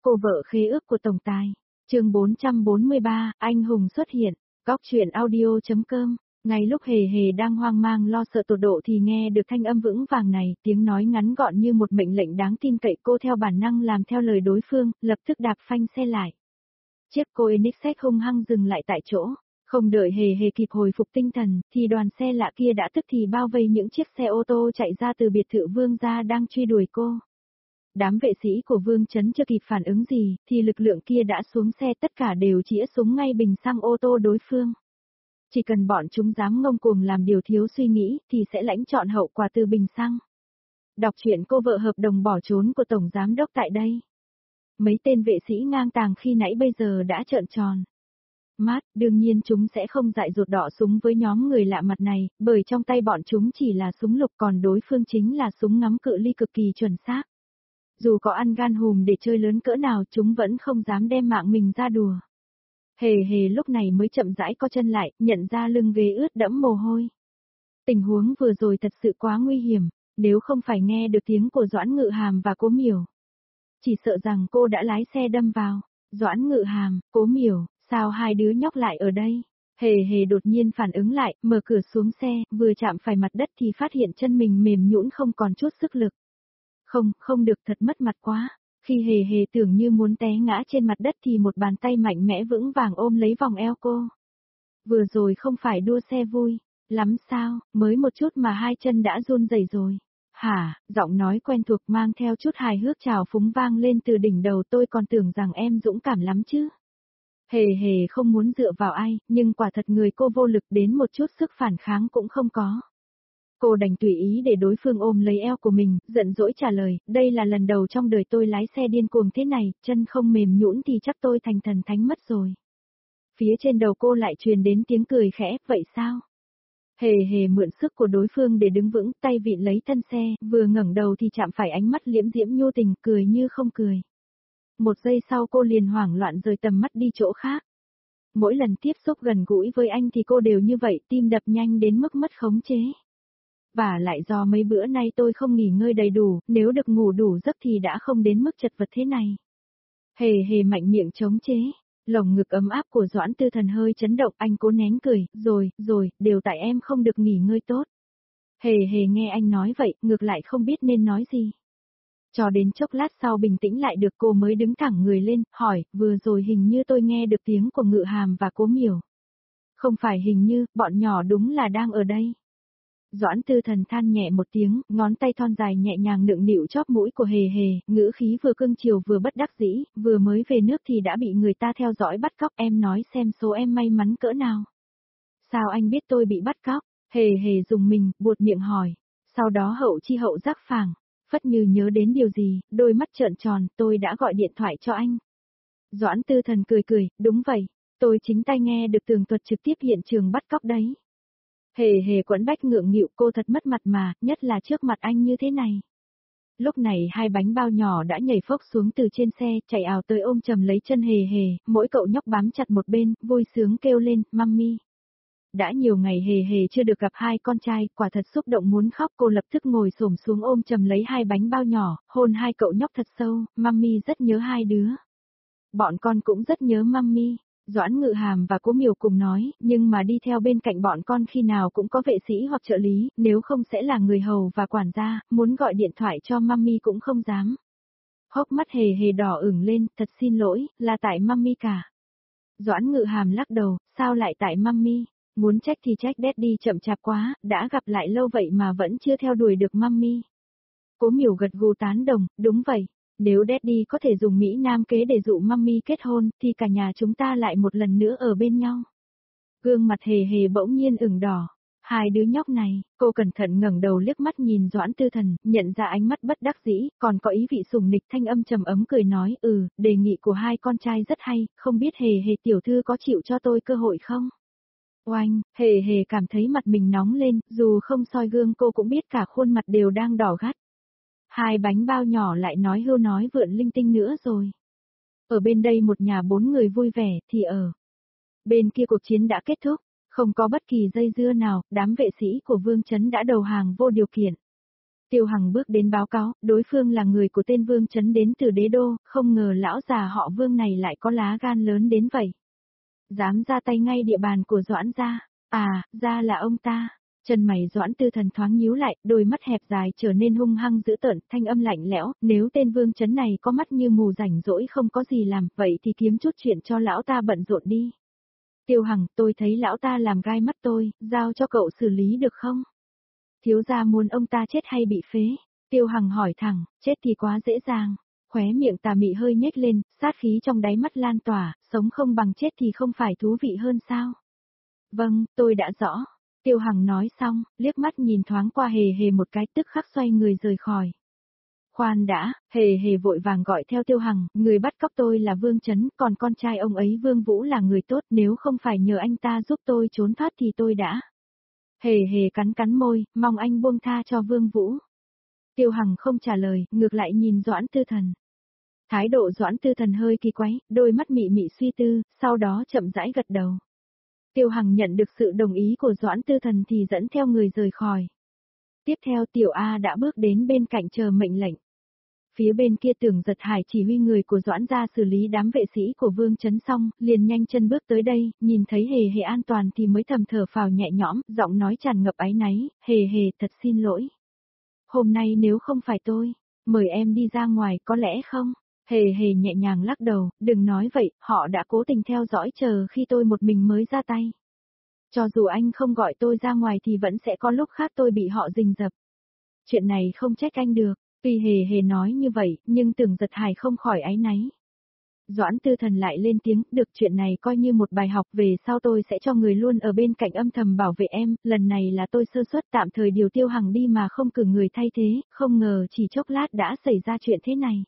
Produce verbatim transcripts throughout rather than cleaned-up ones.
Cô vợ khế ước của tổng tài. Chương bốn trăm bốn mươi ba, anh hùng xuất hiện. Góc truyện audio chấm com. Ngay lúc Hề Hề đang hoang mang lo sợ tột độ thì nghe được thanh âm vững vàng này, tiếng nói ngắn gọn như một mệnh lệnh đáng tin cậy. Cô theo bản năng làm theo lời đối phương, lập tức đạp phanh xe lại. Chiếc Koenigsegg hung hăng dừng lại tại chỗ. Không đợi Hề Hề kịp hồi phục tinh thần, thì đoàn xe lạ kia đã tức thì bao vây những chiếc xe ô tô chạy ra từ biệt thự Vương gia đang truy đuổi cô. Đám vệ sĩ của Vương Chấn chưa kịp phản ứng gì, thì lực lượng kia đã xuống xe, tất cả đều chĩa súng ngay bình xăng ô tô đối phương. Chỉ cần bọn chúng dám ngông cuồng làm điều thiếu suy nghĩ, thì sẽ lãnh trọn hậu quả từ bình xăng. Đọc truyện cô vợ hợp đồng bỏ trốn của Tổng Giám Đốc tại đây. Mấy tên vệ sĩ ngang tàng khi nãy bây giờ đã trợn tròn mắt, đương nhiên chúng sẽ không dại dột đọ súng với nhóm người lạ mặt này, bởi trong tay bọn chúng chỉ là súng lục, còn đối phương chính là súng ngắm cự ly cực kỳ chuẩn xác. Dù có ăn gan hùm để chơi lớn cỡ nào, chúng vẫn không dám đem mạng mình ra đùa. Hề Hề lúc này mới chậm rãi co chân lại, nhận ra lưng ghế ướt đẫm mồ hôi. Tình huống vừa rồi thật sự quá nguy hiểm, nếu không phải nghe được tiếng của Doãn Ngự Hàm và Cố Miểu, chỉ sợ rằng cô đã lái xe đâm vào. Doãn Ngự Hàm, Cố Miểu, sao hai đứa nhóc lại ở đây? Hề Hề đột nhiên phản ứng lại, mở cửa xuống xe, vừa chạm phải mặt đất thì phát hiện chân mình mềm nhũn không còn chút sức lực. Không, không được, thật mất mặt quá. Khi Hề Hề tưởng như muốn té ngã trên mặt đất thì một bàn tay mạnh mẽ vững vàng ôm lấy vòng eo cô. Vừa rồi không phải đua xe vui lắm sao, mới một chút mà hai chân đã run rẩy rồi. Hả, giọng nói quen thuộc mang theo chút hài hước trào phúng vang lên từ đỉnh đầu, tôi còn tưởng rằng em dũng cảm lắm chứ. Hề Hề không muốn dựa vào ai, nhưng quả thật người cô vô lực đến một chút sức phản kháng cũng không có. Cô đành tùy ý để đối phương ôm lấy eo của mình, giận dỗi trả lời, đây là lần đầu trong đời tôi lái xe điên cuồng thế này, chân không mềm nhũn thì chắc tôi thành thần thánh mất rồi. Phía trên đầu cô lại truyền đến tiếng cười khẽ, vậy sao? Hề Hề mượn sức của đối phương để đứng vững, tay vịn lấy thân xe, vừa ngẩng đầu thì chạm phải ánh mắt liễm diễm nhu tình, cười như không cười. Một giây sau cô liền hoảng loạn rời tầm mắt đi chỗ khác. Mỗi lần tiếp xúc gần gũi với anh thì cô đều như vậy, tim đập nhanh đến mức mất khống chế. Và lại do mấy bữa nay tôi không nghỉ ngơi đầy đủ, nếu được ngủ đủ giấc thì đã không đến mức chật vật thế này. Hề Hề mạnh miệng chống chế, lồng ngực ấm áp của Doãn Tư Thần hơi chấn động, anh cố nén cười, rồi, rồi, đều tại em không được nghỉ ngơi tốt. Hề Hề nghe anh nói vậy, ngược lại không biết nên nói gì. Cho đến chốc lát sau bình tĩnh lại được cô mới đứng thẳng người lên, hỏi, vừa rồi hình như tôi nghe được tiếng của Ngự Hàm và Cố Miểu. Không phải hình như, bọn nhỏ đúng là đang ở đây. Doãn Tư Thần than nhẹ một tiếng, ngón tay thon dài nhẹ nhàng nựng nịu chóp mũi của Hề Hề, ngữ khí vừa cưng chiều vừa bất đắc dĩ, vừa mới về nước thì đã bị người ta theo dõi bắt cóc, em nói xem số em may mắn cỡ nào. Sao anh biết tôi bị bắt cóc? Hề Hề dùng mình, buột miệng hỏi. Sau đó hậu chi hậu giác phảng, phất như nhớ đến điều gì, đôi mắt trợn tròn, tôi đã gọi điện thoại cho anh. Doãn Tư Thần cười cười, đúng vậy, tôi chính tay nghe được tường thuật trực tiếp hiện trường bắt cóc đấy. Hề Hề quẫn bách ngượng nghịu, cô thật mất mặt mà, nhất là trước mặt anh như thế này. Lúc này hai bánh bao nhỏ đã nhảy phốc xuống từ trên xe, chạy ào tới ôm chầm lấy chân Hề Hề, mỗi cậu nhóc bám chặt một bên, vui sướng kêu lên, mummy. Đã nhiều ngày Hề Hề chưa được gặp hai con trai, quả thật xúc động muốn khóc, cô lập tức ngồi xổm xuống ôm chầm lấy hai bánh bao nhỏ, hôn hai cậu nhóc thật sâu, mummy rất nhớ hai đứa. Bọn con cũng rất nhớ mummy. Doãn Ngự Hàm và Cố Miểu cùng nói, nhưng mà đi theo bên cạnh bọn con khi nào cũng có vệ sĩ hoặc trợ lý, nếu không sẽ là người hầu và quản gia, muốn gọi điện thoại cho mummy cũng không dám. Hốc mắt Hề Hề đỏ ửng lên, thật xin lỗi, là tại mummy cả. Doãn Ngự Hàm lắc đầu, sao lại tại mummy, muốn trách thì trách daddy chậm chạp quá, đã gặp lại lâu vậy mà vẫn chưa theo đuổi được mummy. Cố Miểu gật gù tán đồng, đúng vậy. Nếu daddy có thể dùng Mỹ Nam kế để dụ mummy kết hôn, thì cả nhà chúng ta lại một lần nữa ở bên nhau. Gương mặt Hề Hề bỗng nhiên ửng đỏ. Hai đứa nhóc này, cô cẩn thận ngẩng đầu liếc mắt nhìn Doãn Tư Thần, nhận ra ánh mắt bất đắc dĩ, còn có ý vị sủng nịch, thanh âm trầm ấm cười nói, ừ, đề nghị của hai con trai rất hay, không biết Hề Hề tiểu thư có chịu cho tôi cơ hội không? Oanh, Hề Hề cảm thấy mặt mình nóng lên, dù không soi gương cô cũng biết cả khuôn mặt đều đang đỏ gắt. Hai bánh bao nhỏ lại nói hưu nói vượn linh tinh nữa rồi. Ở bên đây một nhà bốn người vui vẻ, thì ở bên kia cuộc chiến đã kết thúc, không có bất kỳ dây dưa nào, đám vệ sĩ của Vương Chấn đã đầu hàng vô điều kiện. Tiêu Hằng bước đến báo cáo, đối phương là người của tên Vương Chấn đến từ đế đô, không ngờ lão già họ Vương này lại có lá gan lớn đến vậy. Dám ra tay ngay địa bàn của Doãn gia, à, ra là ông ta. Chân mày Doãn Tư Thần thoáng nhíu lại, đôi mắt hẹp dài trở nên hung hăng dữ tợn, thanh âm lạnh lẽo, nếu tên Vương Chấn này có mắt như mù rảnh rỗi không có gì làm, vậy thì kiếm chút chuyện cho lão ta bận rộn đi. Tiêu Hằng, tôi thấy lão ta làm gai mắt tôi, giao cho cậu xử lý được không? Thiếu gia muốn ông ta chết hay bị phế? Tiêu Hằng hỏi thẳng, chết thì quá dễ dàng. Khóe miệng Tà Mị hơi nhếch lên, sát khí trong đáy mắt lan tỏa, sống không bằng chết thì không phải thú vị hơn sao? Vâng, tôi đã rõ. Tiêu Hằng nói xong, liếc mắt nhìn thoáng qua Hề Hề một cái tức khắc xoay người rời khỏi. Khoan đã, Hề Hề vội vàng gọi theo Tiêu Hằng, người bắt cóc tôi là Vương Chấn, còn con trai ông ấy Vương Vũ là người tốt, nếu không phải nhờ anh ta giúp tôi trốn thoát thì tôi đã. Hề Hề cắn cắn môi, mong anh buông tha cho Vương Vũ. Tiêu Hằng không trả lời, ngược lại nhìn Doãn Tư Thần. Thái độ Doãn Tư Thần hơi kỳ quái, đôi mắt mị mị suy tư, sau đó chậm rãi gật đầu. Tiêu Hằng nhận được sự đồng ý của Doãn Tư Thần thì dẫn theo người rời khỏi. Tiếp theo Tiểu A đã bước đến bên cạnh chờ mệnh lệnh. Phía bên kia Tưởng Giật Hải chỉ huy người của Doãn gia xử lý đám vệ sĩ của Vương Chấn xong, liền nhanh chân bước tới đây, nhìn thấy Hề Hề an toàn thì mới thầm thở phào nhẹ nhõm, giọng nói tràn ngập áy náy, Hề Hề thật xin lỗi. Hôm nay nếu không phải tôi, mời em đi ra ngoài có lẽ không? Hề Hề nhẹ nhàng lắc đầu, đừng nói vậy, họ đã cố tình theo dõi chờ khi tôi một mình mới ra tay. Cho dù anh không gọi tôi ra ngoài thì vẫn sẽ có lúc khác tôi bị họ rình rập. Chuyện này không trách anh được, tuy Hề Hề nói như vậy, nhưng Tưởng Giật Hải không khỏi áy náy. Doãn Tư Thần lại lên tiếng, được chuyện này coi như một bài học, về sau tôi sẽ cho người luôn ở bên cạnh âm thầm bảo vệ em, lần này là tôi sơ suất tạm thời điều Tiêu Hằng đi mà không cử người thay thế, không ngờ chỉ chốc lát đã xảy ra chuyện thế này.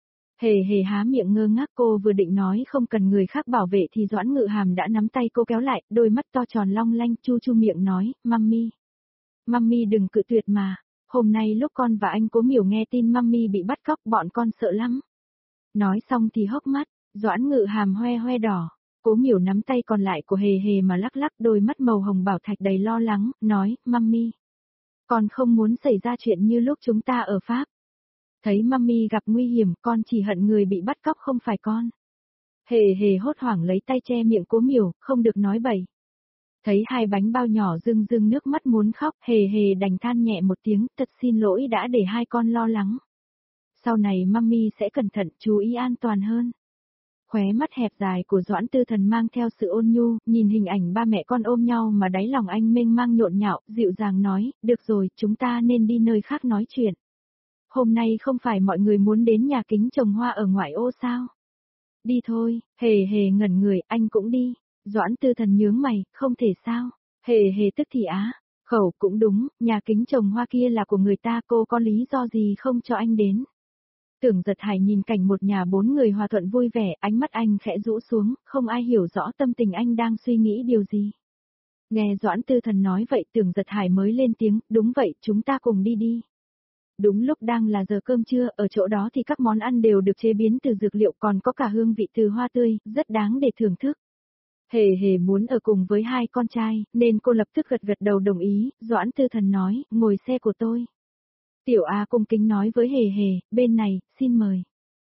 Hề Hề há miệng ngơ ngác, cô vừa định nói không cần người khác bảo vệ thì Doãn Ngự Hàm đã nắm tay cô kéo lại, đôi mắt to tròn long lanh chu chu miệng nói, Mummy. Mummy đừng cự tuyệt mà, hôm nay lúc con và anh Cố Miểu nghe tin Mummy bị bắt cóc bọn con sợ lắm. Nói xong thì hốc mắt, Doãn Ngự Hàm hoe hoe đỏ, Cố Miểu nắm tay còn lại của Hề Hề mà lắc lắc, đôi mắt màu hồng bảo thạch đầy lo lắng, nói, Mummy. Con không muốn xảy ra chuyện như lúc chúng ta ở Pháp. Thấy Mummy gặp nguy hiểm, con chỉ hận người bị bắt cóc không phải con. Hề Hề hốt hoảng lấy tay che miệng Cố Miểu, không được nói bậy. Thấy hai bánh bao nhỏ rưng rưng nước mắt muốn khóc, Hề Hề đành than nhẹ một tiếng, thật xin lỗi đã để hai con lo lắng. Sau này Mummy sẽ cẩn thận, chú ý an toàn hơn. Khóe mắt hẹp dài của Doãn Tư Thần mang theo sự ôn nhu, nhìn hình ảnh ba mẹ con ôm nhau mà đáy lòng anh mênh mang nhộn nhạo, dịu dàng nói, được rồi, chúng ta nên đi nơi khác nói chuyện. Hôm nay không phải mọi người muốn đến nhà kính trồng hoa ở ngoại ô sao? Đi thôi, Hề Hề ngẩn người, anh cũng đi. Doãn Tư Thần nhướng mày, không thể sao? Hề Hề tức thì á, khẩu cũng đúng, nhà kính trồng hoa kia là của người ta, cô có lý do gì không cho anh đến? Tưởng Giật Hải nhìn cảnh một nhà bốn người hòa thuận vui vẻ, ánh mắt anh khẽ rũ xuống, không ai hiểu rõ tâm tình anh đang suy nghĩ điều gì. Nghe Doãn Tư Thần nói vậy Tưởng Giật Hải mới lên tiếng, đúng vậy, chúng ta cùng đi đi. Đúng lúc đang là giờ cơm trưa, ở chỗ đó thì các món ăn đều được chế biến từ dược liệu, còn có cả hương vị từ hoa tươi, rất đáng để thưởng thức. Hề Hề muốn ở cùng với hai con trai, nên cô lập tức gật gật đầu đồng ý, Doãn Tư Thần nói, ngồi xe của tôi. Tiểu A cung kính nói với Hề Hề, bên này, xin mời.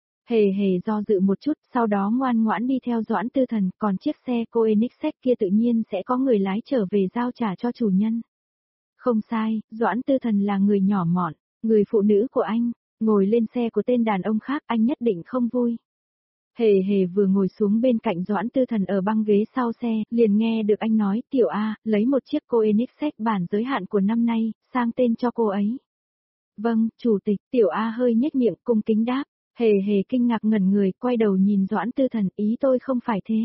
Hề Hề do dự một chút, sau đó ngoan ngoãn đi theo Doãn Tư Thần, còn chiếc xe Koenigsegg kia tự nhiên sẽ có người lái trở về giao trả cho chủ nhân. Không sai, Doãn Tư Thần là người nhỏ mọn, người phụ nữ của anh, ngồi lên xe của tên đàn ông khác anh nhất định không vui. Hề Hề vừa ngồi xuống bên cạnh Doãn Tư Thần ở băng ghế sau xe, liền nghe được anh nói, Tiểu A, lấy một chiếc Koenigsegg bản giới hạn của năm nay, sang tên cho cô ấy. Vâng, chủ tịch, Tiểu A hơi nhếch miệng cung kính đáp, Hề Hề kinh ngạc ngẩn người, quay đầu nhìn Doãn Tư Thần, ý tôi không phải thế.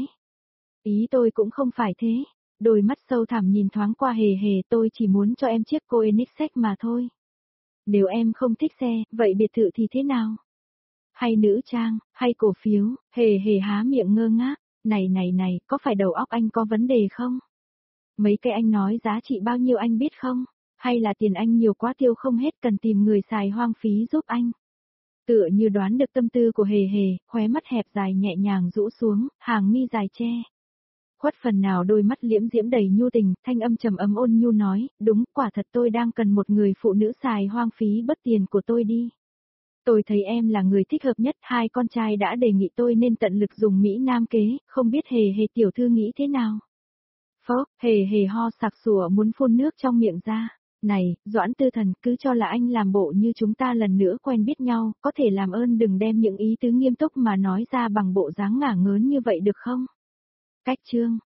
Ý tôi cũng không phải thế, đôi mắt sâu thẳm nhìn thoáng qua Hề Hề, tôi chỉ muốn cho em chiếc Koenigsegg mà thôi. Nếu em không thích xe, vậy biệt thự thì thế nào? Hay nữ trang, hay cổ phiếu, Hề Hề há miệng ngơ ngác, này này này, có phải đầu óc anh có vấn đề không? Mấy cái anh nói giá trị bao nhiêu anh biết không? Hay là tiền anh nhiều quá tiêu không hết cần tìm người xài hoang phí giúp anh? Tựa như đoán được tâm tư của Hề Hề, khóe mắt hẹp dài nhẹ nhàng rũ xuống, hàng mi dài che. Khuất phần nào đôi mắt liễm diễm đầy nhu tình, thanh âm trầm ấm ôn nhu nói, đúng, quả thật tôi đang cần một người phụ nữ xài hoang phí bất tiền của tôi đi. Tôi thấy em là người thích hợp nhất, hai con trai đã đề nghị tôi nên tận lực dùng Mỹ Nam kế, không biết hề hề tiểu thư nghĩ thế nào. Phốc, hề hề ho sặc sủa muốn phun nước trong miệng ra. Này, Doãn Tư Thần, cứ cho là anh làm bộ như chúng ta lần nữa quen biết nhau, có thể làm ơn đừng đem những ý tứ nghiêm túc mà nói ra bằng bộ dáng ngả ngớn như vậy được không? Cách chương